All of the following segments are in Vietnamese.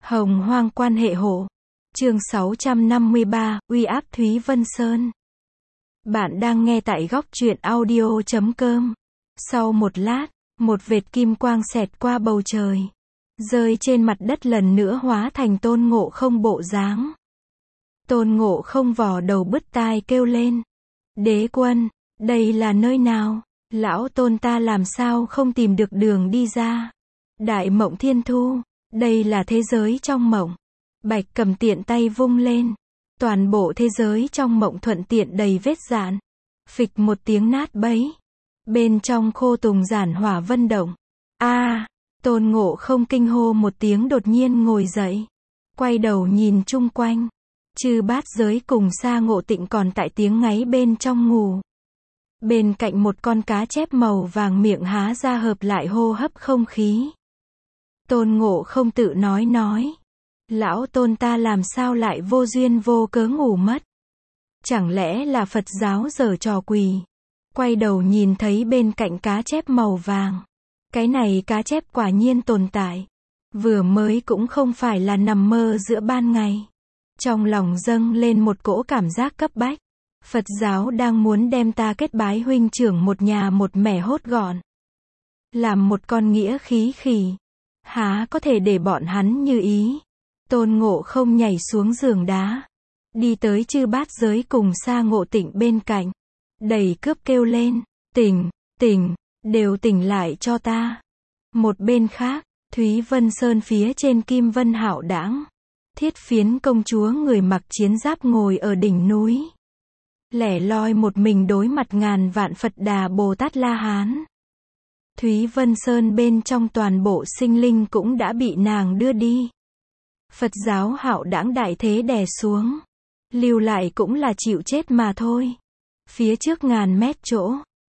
Hồng hoang quan hệ hộ. Chương 653, uy áp Thúy Vân Sơn. Bạn đang nghe tại góc truyện audio.com. Sau một lát, một vệt kim quang xẹt qua bầu trời, rơi trên mặt đất lần nữa hóa thành Tôn Ngộ Không bộ dáng. Tôn Ngộ Không vò đầu bứt tai kêu lên. Đế quân, đây là nơi nào? Lão Tôn ta làm sao không tìm được đường đi ra? Đại Mộng Thiên Thu, đây là thế giới trong mộng. Bạch Cầm tiện tay vung lên. Toàn bộ thế giới trong mộng thuận tiện đầy vết dạn. Phịch một tiếng nát bấy. Bên trong khô tùng giản hỏa vân động. Tôn Ngộ Không kinh hô một tiếng đột nhiên ngồi dậy. Quay đầu nhìn chung quanh. Chư bát giới cùng Sa Ngộ Tịnh còn tại tiếng ngáy bên trong ngủ. Bên cạnh một con cá chép màu vàng miệng há ra hợp lại hô hấp không khí. Tôn Ngộ Không tự nói. Lão Tôn ta làm sao lại vô duyên vô cớ ngủ mất? Chẳng lẽ là Phật giáo giở trò quỷ? Quay đầu nhìn thấy bên cạnh cá chép màu vàng. Cái này cá chép quả nhiên tồn tại. Vừa mới cũng không phải là nằm mơ giữa ban ngày. Trong lòng dâng lên một cỗ cảm giác cấp bách. Phật giáo đang muốn đem ta kết bái huynh trưởng một nhà một mẻ hốt gọn. Làm một con nghĩa khí khỉ. Há có thể để bọn hắn như ý. Tôn Ngộ Không nhảy xuống giường đá. Đi tới chư bát giới cùng Sa Ngộ Tịnh bên cạnh. Đầy cướp kêu lên. Tỉnh, đều tỉnh lại cho ta. Một bên khác, Thúy Vân Sơn phía trên Kim Vân Hạo Đãng. Thiết Phiến công chúa người mặc chiến giáp ngồi ở đỉnh núi. Lẻ loi một mình đối mặt ngàn vạn Phật Đà Bồ Tát La Hán. Thúy Vân Sơn bên trong toàn bộ sinh linh cũng đã bị nàng đưa đi. Phật giáo hạo đãng đại thế đè xuống. Lưu lại cũng là chịu chết mà thôi. Phía trước ngàn mét chỗ.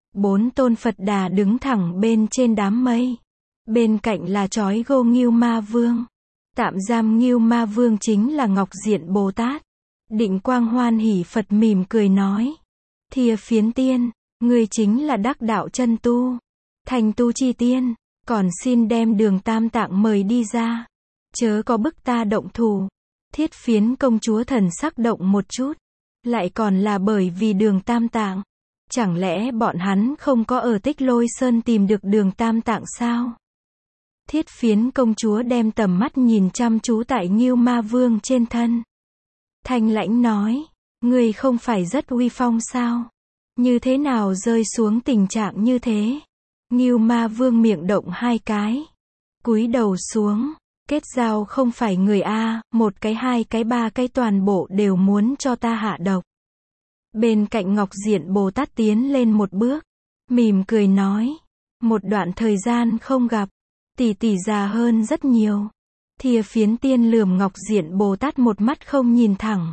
4 tôn Phật Đà đứng thẳng bên trên đám mây. Bên cạnh là trói gô Ngưu Ma Vương. Tạm giam Ngưu Ma Vương chính là Ngọc Diện Bồ Tát. Định Quang hoan hỉ Phật mỉm cười nói. Thìa Phiến tiên, người chính là đắc đạo chân tu. Thành tu chi tiên, còn xin đem Đường Tam Tạng mời đi ra. Chớ có bức ta động thủ. Thiết Phiến công chúa thần sắc động một chút. Lại còn là bởi vì Đường Tam Tạng. Chẳng lẽ bọn hắn không có ở Tích Lôi Sơn tìm được Đường Tam Tạng sao? Thiết Phiến công chúa đem tầm mắt nhìn chăm chú tại Ngưu Ma Vương trên thân. Thanh lãnh nói. Người không phải rất uy phong sao? Như thế nào rơi xuống tình trạng như thế? Ngưu Ma Vương miệng động 2 cái. Cúi đầu xuống. Kết giao không phải người a, 1 cái 2 cái 3 cái toàn bộ đều muốn cho ta hạ độc. Bên cạnh Ngọc Diện Bồ Tát tiến lên một bước. Mỉm cười nói. Một đoạn thời gian không gặp. Tỷ tỷ già hơn rất nhiều. Thìa Phiến tiên lườm Ngọc Diện Bồ Tát một mắt không nhìn thẳng.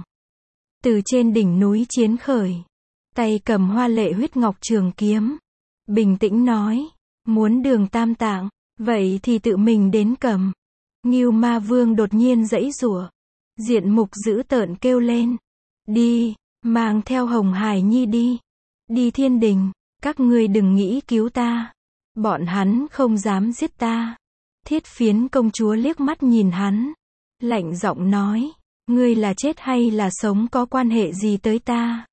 Từ trên đỉnh núi chiến khởi. Tay cầm hoa lệ huyết ngọc trường kiếm. Bình tĩnh nói. Muốn Đường Tam Tạng, vậy thì tự mình đến cầm. Ngưu Ma Vương đột nhiên giãy giụa. Diện mục dữ tợn kêu lên. Đi, mang theo Hồng Hải Nhi đi. Đi thiên đình, các ngươi đừng nghĩ cứu ta. Bọn hắn không dám giết ta. Thiết Phiến công chúa liếc mắt nhìn hắn. Lạnh giọng nói. Ngươi là chết hay là sống có quan hệ gì tới ta?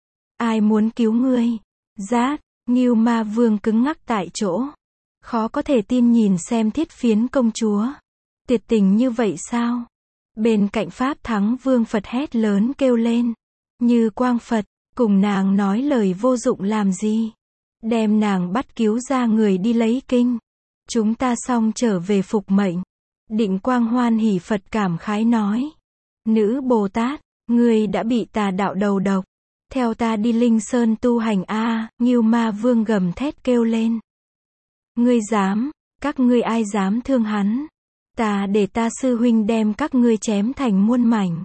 Ai muốn cứu ngươi? Rát, Ngưu Ma Vương cứng ngắc tại chỗ. Khó có thể tin nhìn xem Thiết Phiến công chúa. Tuyệt tình như vậy sao? Bên cạnh Pháp Thắng Vương Phật hét lớn kêu lên. Như Quang Phật, cùng nàng nói lời vô dụng làm gì? Đem nàng bắt cứu ra người đi lấy kinh. Chúng ta xong trở về phục mệnh. Định Quang hoan hỉ Phật cảm khái nói. Nữ Bồ Tát, ngươi đã bị tà đạo đầu độc. Theo ta đi Linh Sơn tu hành a. Ngưu Ma Vương gầm thét kêu lên. Ngươi dám, các ngươi ai dám thương hắn? Ta để ta sư huynh đem các ngươi chém thành muôn mảnh.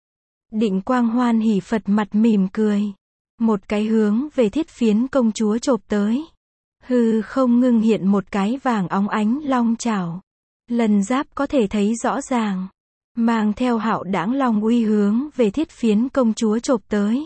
Định Quang hoan hỉ Phật mặt mỉm cười. Một cái hướng về Thiết Phiến công chúa chộp tới. Hư không ngưng hiện một cái vàng óng ánh long chảo. Lần giáp có thể thấy rõ ràng. Mang theo hạo đãng long uy hướng về Thiết Phiến công chúa chộp tới.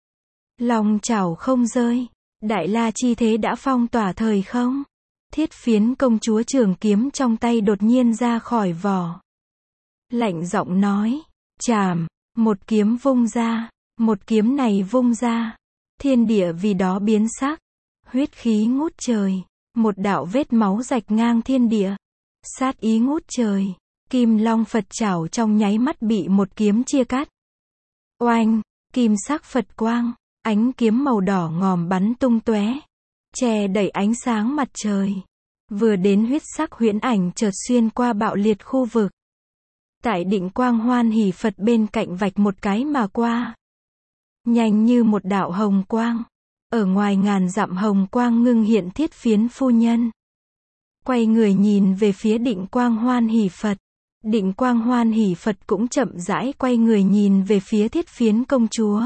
Long chảo không rơi. Đại La chi thế đã phong tỏa thời không. Thiết Phiến công chúa trường kiếm trong tay đột nhiên ra khỏi vỏ. lạnh giọng nói, chảm, một kiếm vung ra, một kiếm này vung ra, thiên địa vì đó biến sắc, huyết khí ngút trời, một đạo vết máu rạch ngang thiên địa, sát ý ngút trời, kim long Phật trảo trong nháy mắt bị một kiếm chia cắt. Oanh, kim sắc Phật quang, ánh kiếm màu đỏ ngòm bắn tung tóe, che đẩy ánh sáng mặt trời. Vừa đến huyết sắc huyễn ảnh chợt xuyên qua bạo liệt khu vực. Tại Định Quang Hoan Hỷ Phật bên cạnh vạch một cái mà qua. Nhanh như một đạo hồng quang. Ở ngoài ngàn dặm hồng quang ngưng hiện Thiết Phiến phu nhân. Quay người nhìn về phía Định Quang Hoan Hỷ Phật. Định Quang Hoan Hỷ Phật cũng chậm rãi quay người nhìn về phía Thiết Phiến công chúa.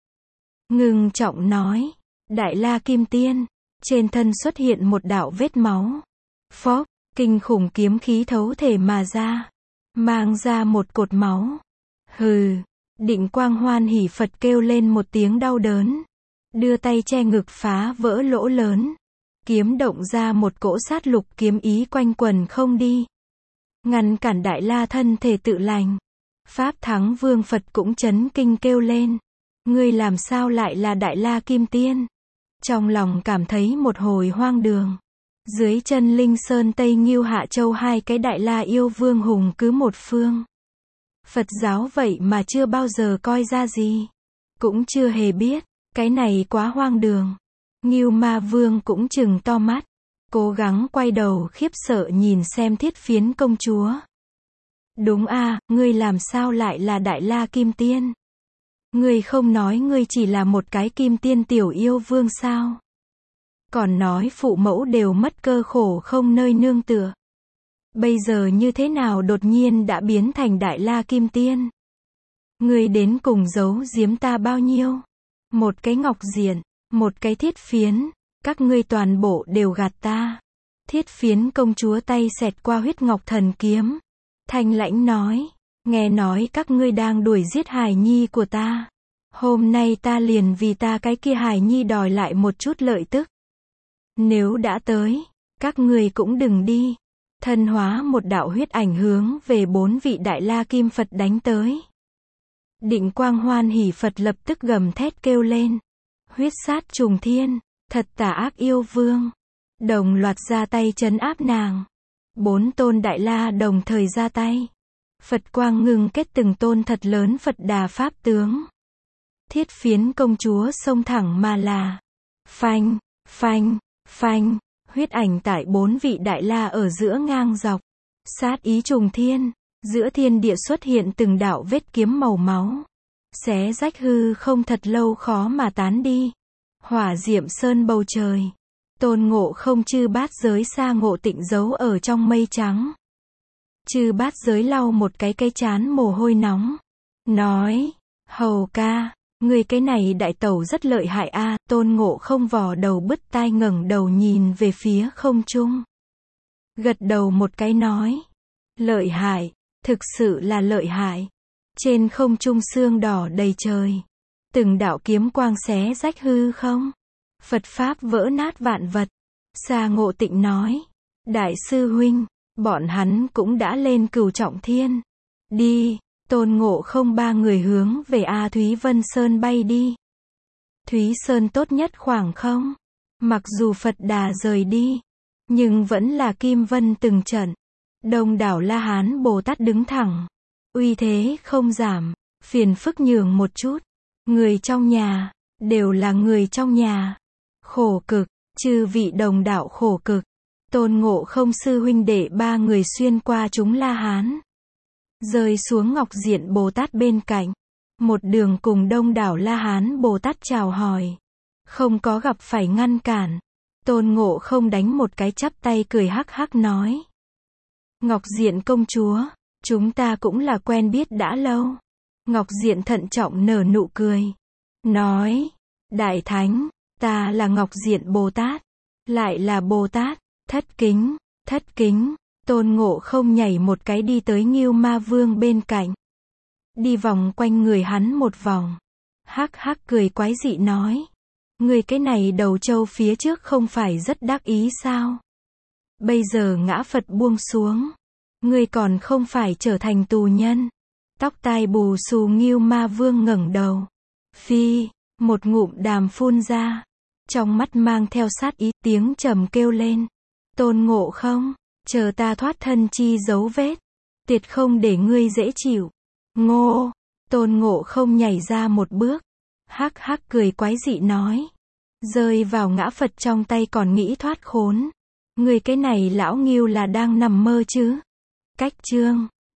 Ngưng trọng nói, Đại La Kim Tiên, trên thân xuất hiện một đạo vết máu. Phốc, kinh khủng kiếm khí thấu thể mà ra, mang ra một cột máu. Hừ, Định Quang Hoan Hỷ Phật kêu lên một tiếng đau đớn, đưa tay che ngực phá vỡ lỗ lớn, kiếm động ra một cỗ sát lục kiếm ý quanh quần không đi, ngăn cản Đại La thân thể tự lành. Pháp Thắng Vương Phật cũng chấn kinh kêu lên, ngươi làm sao lại là Đại La Kim Tiên? Trong lòng cảm thấy một hồi hoang đường. Dưới chân Linh Sơn Tây Ngưu Hạ Châu hai cái Đại La yêu vương hùng cứ một phương. Phật giáo vậy mà chưa bao giờ coi ra gì. Cũng chưa hề biết, cái này quá hoang đường. Ngưu Ma Vương cũng trừng to mắt, cố gắng quay đầu khiếp sợ nhìn xem Thiết Phiến công chúa. Đúng a, ngươi làm sao lại là Đại La Kim Tiên? Ngươi không nói ngươi chỉ là một cái Kim Tiên tiểu yêu vương sao? Còn nói phụ mẫu đều mất cơ khổ không nơi nương tựa. Bây giờ như thế nào đột nhiên đã biến thành Đại La Kim Tiên? Ngươi đến cùng giấu giếm ta bao nhiêu? Một cái ngọc diện, một cái Thiết Phiến, các ngươi toàn bộ đều gạt ta. Thiết Phiến công chúa tay xẹt qua huyết ngọc thần kiếm. Thanh lãnh nói, nghe nói các ngươi đang đuổi giết hài nhi của ta. Hôm nay ta liền vì ta cái kia hài nhi đòi lại một chút lợi tức. Nếu đã tới, các ngươi cũng đừng đi. Thân hóa một đạo huyết ảnh hướng về 4 vị Đại La Kim Phật đánh tới. Định Quang Hoan Hỷ Phật lập tức gầm thét kêu lên. Huyết sát trùng thiên, thật tà ác yêu vương. Đồng loạt ra tay trấn áp nàng. 4 tôn Đại La đồng thời ra tay. Phật quang ngưng kết từng tôn thật lớn Phật Đà Pháp tướng. Thiết Phiến công chúa xông thẳng mà là. Phanh, phanh, phanh, huyết ảnh tại 4 vị Đại La ở giữa ngang dọc. Sát ý trùng thiên, giữa thiên địa xuất hiện từng đạo vết kiếm màu máu. Xé rách hư không thật lâu khó mà tán đi. Hỏa diệm sơn bầu trời. Tôn Ngộ Không Chư Bát Giới Sa Ngộ Tịnh giấu ở trong mây trắng. Chư Bát Giới lau một cái trán mồ hôi nóng. Nói, hầu ca, người cái này đại tẩu rất lợi hại a. Tôn Ngộ Không vò đầu bứt tai ngẩng đầu nhìn về phía không trung. Gật đầu một cái nói, lợi hại, thực sự là lợi hại. Trên không trung sương đỏ đầy trời. Từng đạo kiếm quang xé rách hư không. Phật Pháp vỡ nát vạn vật. Sa Ngộ Tịnh nói, Đại sư huynh, bọn hắn cũng đã lên Cửu Trọng Thiên. Đi, Tôn Ngộ Không 3 người hướng về A Thúy Vân Sơn bay đi. Thúy Sơn tốt nhất khoảng không? Mặc dù Phật Đà rời đi, nhưng vẫn là Kim Vân từng trận. Đông đảo La Hán Bồ Tát đứng thẳng. Uy thế không giảm, phiền phức nhường một chút. Người trong nhà, đều là người trong nhà. Khổ cực, chư vị đồng đạo khổ cực. Tôn Ngộ Không sư huynh đệ 3 người xuyên qua chúng La Hán. Rơi xuống Ngọc Diện Bồ Tát bên cạnh. Một đường cùng đông đảo La Hán Bồ Tát chào hỏi. Không có gặp phải ngăn cản. Tôn Ngộ Không đánh một cái chắp tay cười hắc hắc nói. Ngọc Diện công chúa, chúng ta cũng là quen biết đã lâu. Ngọc Diện thận trọng nở nụ cười. Nói, Đại Thánh, ta là Ngọc Diện Bồ Tát. Lại là Bồ Tát, thất kính, thất kính. Tôn Ngộ Không nhảy một cái đi tới Ngưu Ma Vương bên cạnh. Đi vòng quanh người hắn một vòng. Hắc hắc cười quái dị nói. Người cái này đầu trâu phía trước không phải rất đắc ý sao? Bây giờ ngã Phật buông xuống. Ngươi còn không phải trở thành tù nhân. Tóc tai bù xù Ngưu Ma Vương ngẩng đầu. Phi, một ngụm đàm phun ra. Trong mắt mang theo sát ý, tiếng trầm kêu lên. Tôn Ngộ Không, chờ ta thoát thân chi dấu vết. Tuyệt không để ngươi dễ chịu. Ngô, Tôn Ngộ Không nhảy ra một bước. Hắc hắc cười quái dị nói. Rơi vào ngã Phật trong tay còn nghĩ thoát khốn. Ngươi cái này lão Ngưu là đang nằm mơ chứ. Cách chương